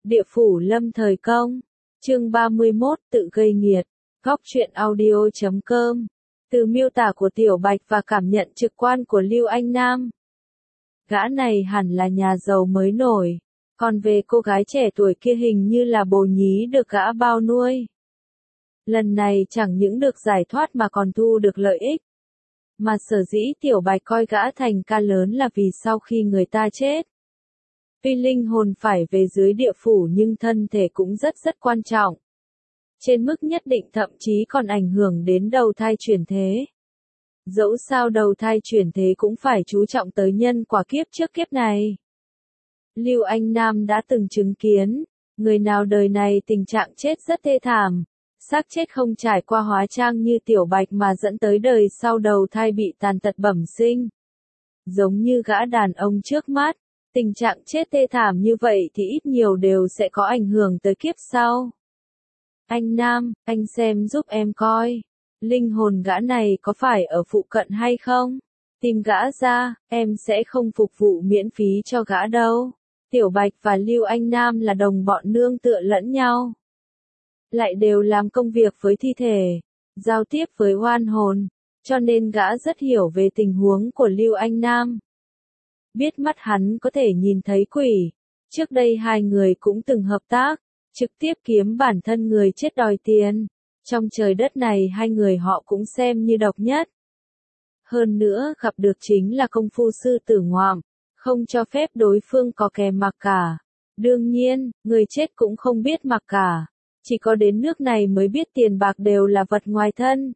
Địa phủ lâm thời công. Chương 31 tự gây nghiệt. Góc truyện audio.com. Từ miêu tả của Tiểu Bạch và cảm nhận trực quan của Lưu Anh Nam. Gã này hẳn là nhà giàu mới nổi. Còn về cô gái trẻ tuổi kia hình như là bồ nhí được gã bao nuôi. Lần này chẳng những được giải thoát mà còn thu được lợi ích. Mà sở dĩ Tiểu Bạch coi gã thành ca lớn là vì sau khi người ta chết. Tuy linh hồn phải về dưới địa phủ nhưng thân thể cũng rất quan trọng. Trên mức nhất định thậm chí còn ảnh hưởng đến đầu thai chuyển thế. Dẫu sao đầu thai chuyển thế cũng phải chú trọng tới nhân quả kiếp trước kiếp này. Lưu Anh Nam đã từng chứng kiến, người nào đời này tình trạng chết rất thê thảm, xác chết không trải qua hóa trang như Tiểu Bạch mà dẫn tới đời sau đầu thai bị tàn tật bẩm sinh. Giống như gã đàn ông trước mắt, tình trạng chết thê thảm như vậy thì ít nhiều đều sẽ có ảnh hưởng tới kiếp sau. Anh Nam, anh xem giúp em coi, linh hồn gã này có phải ở phụ cận hay không? Tìm gã ra, em sẽ không phục vụ miễn phí cho gã đâu. Tiểu Bạch và Lưu Anh Nam là đồng bọn nương tựa lẫn nhau. Lại đều làm công việc với thi thể, giao tiếp với oan hồn, cho nên gã rất hiểu về tình huống của Lưu Anh Nam. Biết mắt hắn có thể nhìn thấy quỷ, trước đây hai người cũng từng hợp tác, trực tiếp kiếm bản thân người chết đòi tiền. Trong trời đất này hai người họ cũng xem như độc nhất. Hơn nữa gặp được chính là công phu sư tử ngoạm, không cho phép đối phương có kèm mặc cả. Đương nhiên, người chết cũng không biết mặc cả. Chỉ có đến nước này mới biết tiền bạc đều là vật ngoài thân.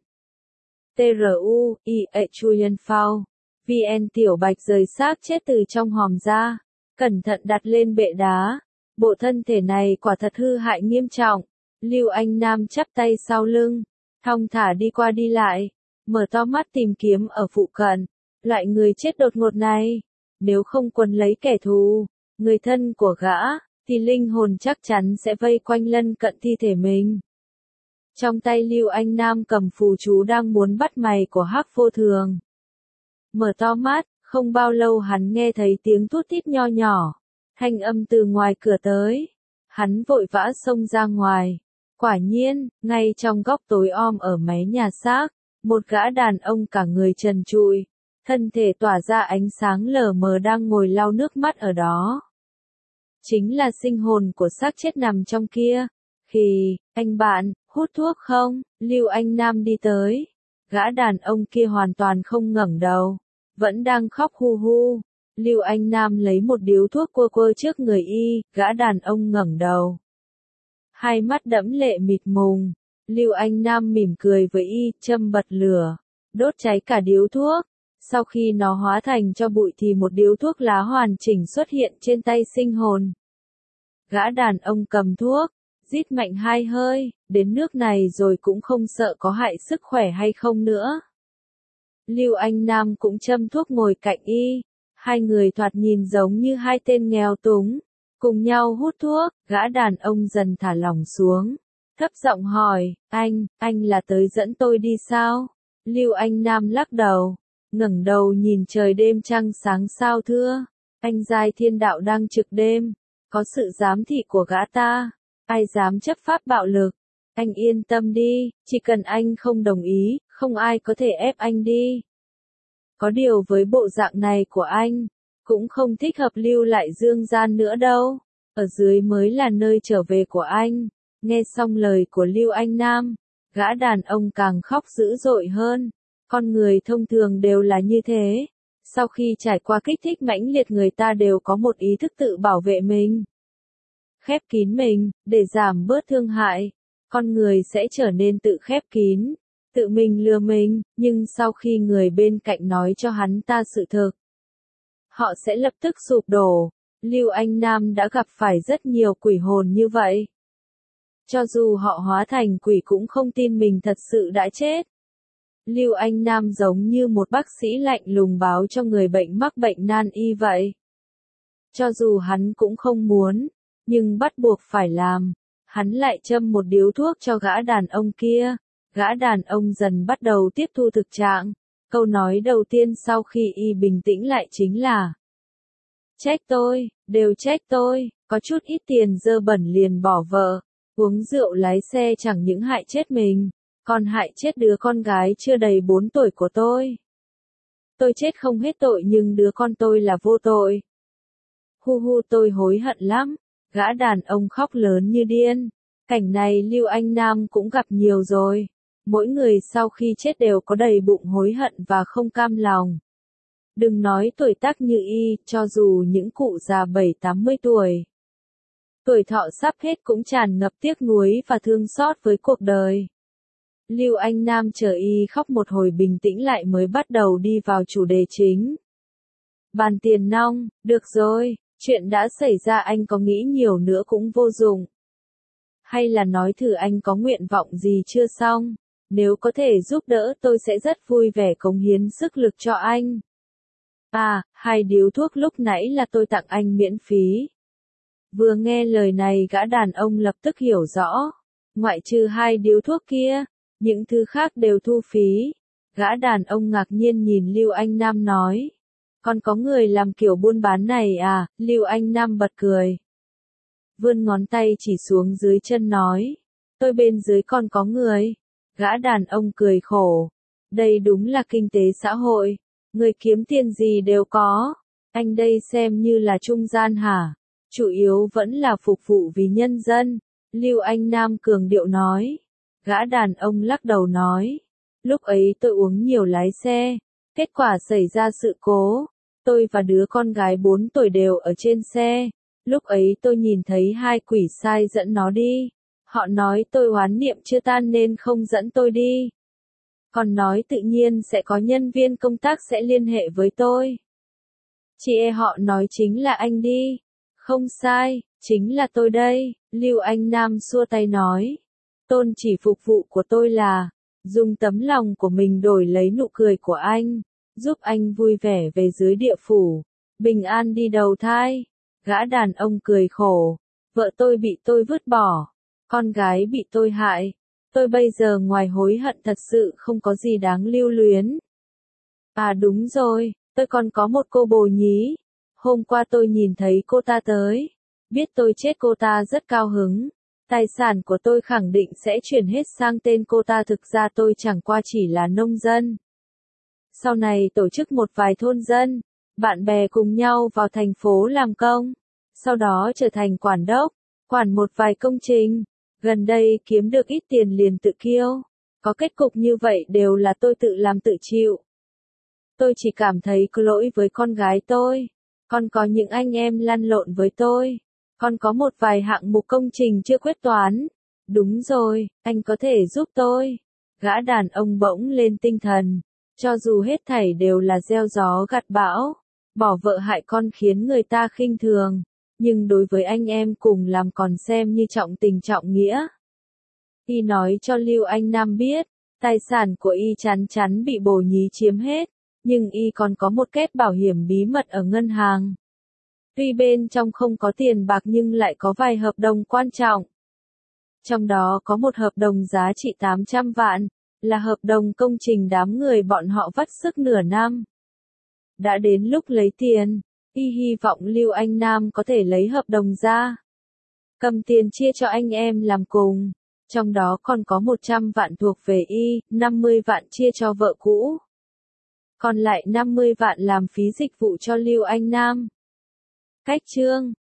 TRU-IE Chuyen Phao. VN Tiểu Bạch rời xác chết từ trong hòm ra. Cẩn thận đặt lên bệ đá. Bộ thân thể này quả thật hư hại nghiêm trọng. Lưu Anh Nam chắp tay sau lưng. Thong thả đi qua đi lại. Mở to mắt tìm kiếm ở phụ cận. Loại người chết đột ngột này. Nếu không quấn lấy kẻ thù, người thân của gã, thì linh hồn chắc chắn sẽ vây quanh lân cận thi thể mình. Trong tay Lưu Anh Nam cầm phù chú đang muốn bắt mày của Hắc Vô Thường. Mở to mắt, không bao lâu hắn nghe thấy tiếng tút tít nho nhỏ. Thanh âm từ ngoài cửa tới. Hắn vội vã xông ra ngoài. Quả nhiên, ngay trong góc tối om ở mé nhà xác, một gã đàn ông cả người trần trụi, thân thể tỏa ra ánh sáng lờ mờ đang ngồi lau nước mắt ở đó. Chính là sinh hồn của xác chết nằm trong kia. Anh bạn, hút thuốc không? Lưu Anh Nam đi tới. Gã đàn ông kia hoàn toàn không ngẩng đầu, vẫn đang khóc hu hu. Lưu Anh Nam lấy một điếu thuốc quơ trước người y, gã đàn ông ngẩng đầu. Hai mắt đẫm lệ mịt mùng. Lưu Anh Nam mỉm cười với y, châm bật lửa, đốt cháy cả điếu thuốc. Sau khi nó hóa thành cho bụi thì một điếu thuốc lá hoàn chỉnh xuất hiện trên tay sinh hồn. Gã đàn ông cầm thuốc, rít mạnh hai hơi, đến nước này rồi cũng không sợ có hại sức khỏe hay không nữa. Lưu Anh Nam cũng châm thuốc ngồi cạnh y, hai người thoạt nhìn giống như hai tên nghèo túng, cùng nhau hút thuốc. Gã đàn ông dần thả lỏng xuống, thấp giọng hỏi, anh là tới dẫn tôi đi sao? Lưu Anh Nam lắc đầu. Ngẩng đầu nhìn trời đêm trăng sáng sao thưa, anh giai thiên đạo đang trực đêm, có sự giám thị của gã ta, ai dám chấp pháp bạo lực, anh yên tâm đi, chỉ cần anh không đồng ý, không ai có thể ép anh đi. Có điều với bộ dạng này của anh, cũng không thích hợp lưu lại dương gian nữa đâu, ở dưới mới là nơi trở về của anh. Nghe xong lời của Lưu Anh Nam, gã đàn ông càng khóc dữ dội hơn. Con người thông thường đều là như thế. Sau khi trải qua kích thích mãnh liệt người ta đều có một ý thức tự bảo vệ mình. Khép kín mình, để giảm bớt thương hại. Con người sẽ trở nên tự khép kín, tự mình lừa mình, nhưng sau khi người bên cạnh nói cho hắn ta sự thực, họ sẽ lập tức sụp đổ. Lưu Anh Nam đã gặp phải rất nhiều quỷ hồn như vậy. Cho dù họ hóa thành quỷ cũng không tin mình thật sự đã chết. Lưu Anh Nam giống như một bác sĩ lạnh lùng báo cho người bệnh mắc bệnh nan y vậy. Cho dù hắn cũng không muốn, nhưng bắt buộc phải làm. Hắn lại châm một điếu thuốc cho gã đàn ông kia. Gã đàn ông dần bắt đầu tiếp thu thực trạng. Câu nói đầu tiên sau khi y bình tĩnh lại chính là: trách tôi, đều trách tôi, có chút ít tiền dơ bẩn liền bỏ vợ, uống rượu lái xe chẳng những hại chết mình, còn hại chết đứa con gái chưa đầy 4 tuổi của tôi. Tôi chết không hết tội nhưng đứa con tôi là vô tội. Hu hu tôi hối hận lắm, gã đàn ông khóc lớn như điên. Cảnh này Lưu Anh Nam cũng gặp nhiều rồi. Mỗi người sau khi chết đều có đầy bụng hối hận và không cam lòng. Đừng nói tuổi tác như y, cho dù những cụ già 70-80 tuổi. Tuổi thọ sắp hết cũng tràn ngập tiếc nuối và thương xót với cuộc đời. Lưu Anh Nam chờ y khóc một hồi bình tĩnh lại mới bắt đầu đi vào chủ đề chính. Bàn tiền nong, được rồi, chuyện đã xảy ra anh có nghĩ nhiều nữa cũng vô dụng. Hay là nói thử anh có nguyện vọng gì chưa xong, nếu có thể giúp đỡ tôi sẽ rất vui vẻ cống hiến sức lực cho anh. À, 2 điếu thuốc lúc nãy là tôi tặng anh miễn phí. Vừa nghe lời này gã đàn ông lập tức hiểu rõ, ngoại trừ 2 điếu thuốc kia, những thứ khác đều thu phí. Gã đàn ông ngạc nhiên nhìn Lưu Anh Nam nói, còn có người làm kiểu buôn bán này à? Lưu Anh Nam bật cười. Vươn ngón tay chỉ xuống dưới chân nói, tôi bên dưới còn có người. Gã đàn ông cười khổ, đây đúng là kinh tế xã hội, người kiếm tiền gì đều có, anh đây xem như là trung gian hả? Chủ yếu vẫn là phục vụ vì nhân dân. Lưu Anh Nam cường điệu nói. Gã đàn ông lắc đầu nói, lúc ấy tôi uống nhiều lái xe, kết quả xảy ra sự cố, tôi và đứa con gái 4 tuổi đều ở trên xe, lúc ấy tôi nhìn thấy 2 quỷ sai dẫn nó đi, họ nói tôi oán niệm chưa tan nên không dẫn tôi đi, còn nói tự nhiên sẽ có nhân viên công tác sẽ liên hệ với tôi. Chị họ nói chính là anh đi, không sai, chính là tôi đây. Lưu Anh Nam xua tay nói. Tôn chỉ phục vụ của tôi là, dùng tấm lòng của mình đổi lấy nụ cười của anh, giúp anh vui vẻ về dưới địa phủ, bình an đi đầu thai. Gã đàn ông cười khổ, vợ tôi bị tôi vứt bỏ, con gái bị tôi hại, tôi bây giờ ngoài hối hận thật sự không có gì đáng lưu luyến. À đúng rồi, tôi còn có một cô bồ nhí, hôm qua tôi nhìn thấy cô ta tới, biết tôi chết cô ta rất cao hứng. Tài sản của tôi khẳng định sẽ chuyển hết sang tên cô ta, thực ra tôi chẳng qua chỉ là nông dân. Sau này tổ chức một vài thôn dân, bạn bè cùng nhau vào thành phố làm công, sau đó trở thành quản đốc, quản một vài công trình, gần đây kiếm được ít tiền liền tự kiêu. Có kết cục như vậy đều là tôi tự làm tự chịu. Tôi chỉ cảm thấy có lỗi với con gái tôi, còn có những anh em lăn lộn với tôi. Còn có một vài hạng mục công trình chưa quyết toán. Đúng rồi, anh có thể giúp tôi. Gã đàn ông bỗng lên tinh thần. Cho dù hết thảy đều là gieo gió gặt bão, bỏ vợ hại con khiến người ta khinh thường, nhưng đối với anh em cùng làm còn xem như trọng tình trọng nghĩa. Y nói cho Lưu Anh Nam biết, tài sản của Y chắn chắn bị bồ nhí chiếm hết, nhưng Y còn có một kết bảo hiểm bí mật ở ngân hàng. Tuy bên trong không có tiền bạc nhưng lại có vài hợp đồng quan trọng. Trong đó có một hợp đồng giá trị 800 vạn, là hợp đồng công trình đám người bọn họ vắt sức nửa năm. Đã đến lúc lấy tiền, Y hy vọng Lưu Anh Nam có thể lấy hợp đồng ra. Cầm tiền chia cho anh em làm cùng, trong đó còn có 100 vạn thuộc về Y, 50 vạn chia cho vợ cũ. Còn lại 50 vạn làm phí dịch vụ cho Lưu Anh Nam. Cách chương